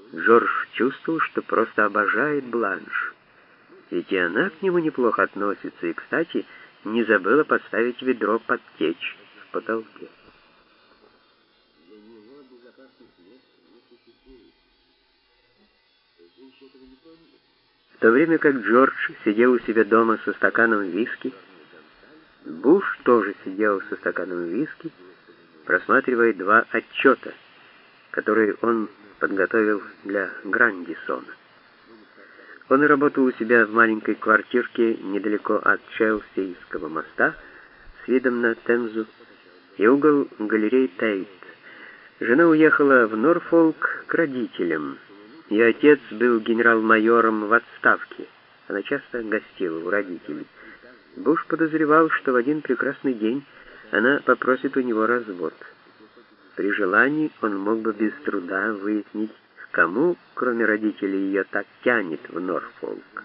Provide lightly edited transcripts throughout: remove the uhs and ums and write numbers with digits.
Джордж чувствовал, что просто обожает Бланш, ведь и она к нему неплохо относится, и, кстати, не забыла поставить ведро под течь в потолке. В то время как Джордж сидел у себя дома со стаканом виски, Буш тоже сидел со стаканом виски, просматривая два отчета, которые он подготовил для Грандисона. Он работал у себя в маленькой квартирке недалеко от Челсийского моста с видом на Темзу и угол галереи Тейт. Жена уехала в Норфолк к родителям. Ее отец был генерал-майором в отставке. Она часто гостила у родителей. Буш подозревал, что в один прекрасный день она попросит у него развод. При желании он мог бы без труда выяснить, кому, кроме родителей, ее так тянет в Норфолк.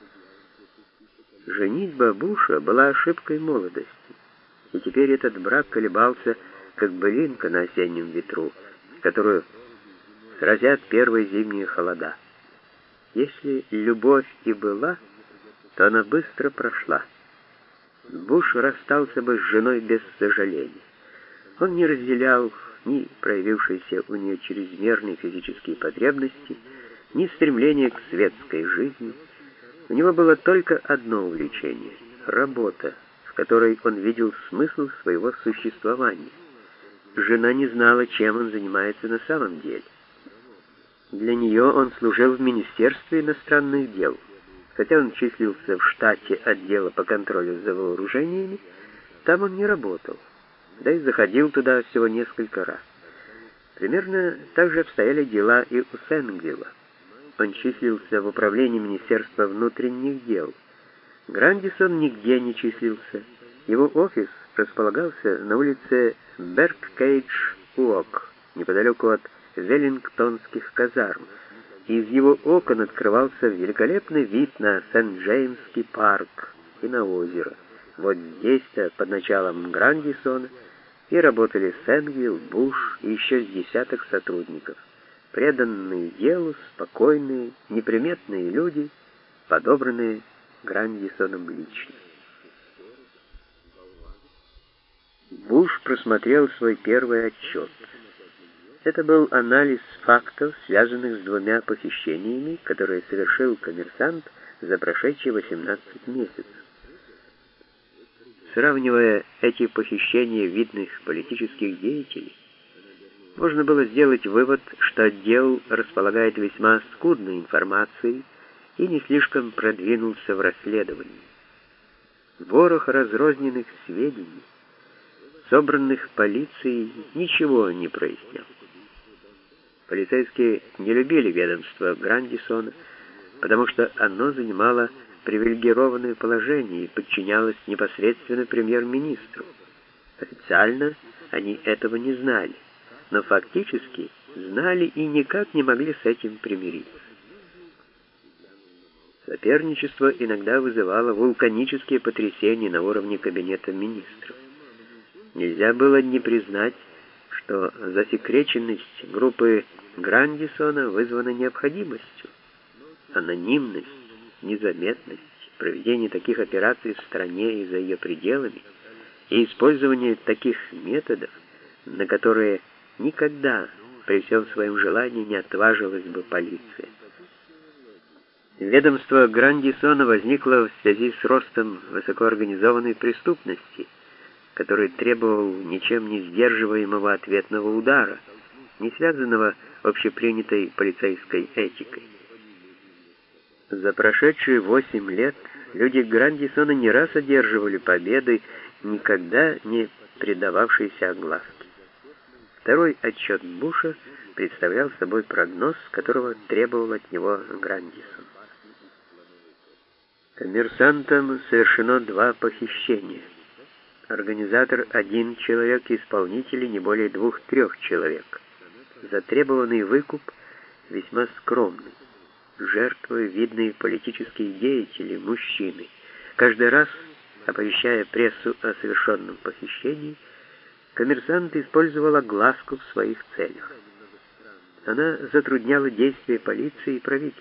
Женитьба Буша была ошибкой молодости, и теперь этот брак колебался, как былинка на осеннем ветру, которую сразят первые зимние холода. Если любовь и была, то она быстро прошла. Буш расстался бы с женой без сожаления. Он не разделял ни проявившиеся у нее чрезмерные физические потребности, ни стремление к светской жизни. У него было только одно увлечение — работа, в которой он видел смысл своего существования. Жена не знала, чем он занимается на самом деле. Для нее он служил в Министерстве иностранных дел. Хотя он числился в штате отдела по контролю за вооружениями, там он не работал, да и заходил туда всего несколько раз. Примерно так же обстояли дела и у Сэнгвилла. Он числился в управлении Министерства внутренних дел. Грандисон нигде не числился. Его офис располагался на улице Берккейдж-Уок, неподалеку от Веллингтонских казарм. Из его окон открывался великолепный вид на Сент-Джеймский парк и на озеро. Вот здесь-то, под началом Грандисона, и работали Сэнгвилл, Буш и еще с десяток сотрудников. Преданные делу, спокойные, неприметные люди, подобранные Грандисоном лично. Буш просмотрел свой первый отчет. Это был анализ фактов, связанных с двумя похищениями, которые совершил коммерсант за прошедшие 18 месяцев. Сравнивая эти похищения видных политических деятелей, можно было сделать вывод, что отдел располагает весьма скудной информацией и не слишком продвинулся в расследовании. Ворох разрозненных сведений, собранных полицией, ничего не прояснял. Полицейские не любили ведомство Грандисона, потому что оно занимало привилегированное положение и подчинялось непосредственно премьер-министру. Официально они этого не знали, но фактически знали и никак не могли с этим примириться. Соперничество иногда вызывало вулканические потрясения на уровне кабинета министров. Нельзя было не признать, что засекреченность группы Грандисона вызвана необходимостью. Анонимность, незаметность, проведение таких операций в стране и за ее пределами и использование таких методов, на которые никогда при всем своем желании не отважилась бы полиция. Ведомство Грандисона возникло в связи с ростом высокоорганизованной преступности, который требовал ничем не сдерживаемого ответного удара, не связанного общепринятой полицейской этикой. За прошедшие 8 лет люди Грандисона не раз одерживали победы, никогда не предававшиеся огласке. Второй отчет Буша представлял собой прогноз, которого требовал от него Грандисон. Коммерсантом совершено 2 похищения. Организатор — 1 человек, исполнители не более 2-3 человек. Затребованный выкуп весьма скромный. Жертвы — видные политические деятели, мужчины. Каждый раз, оповещая прессу о совершенном похищении, коммерсант использовал огласку в своих целях. Она затрудняла действия полиции и правительства.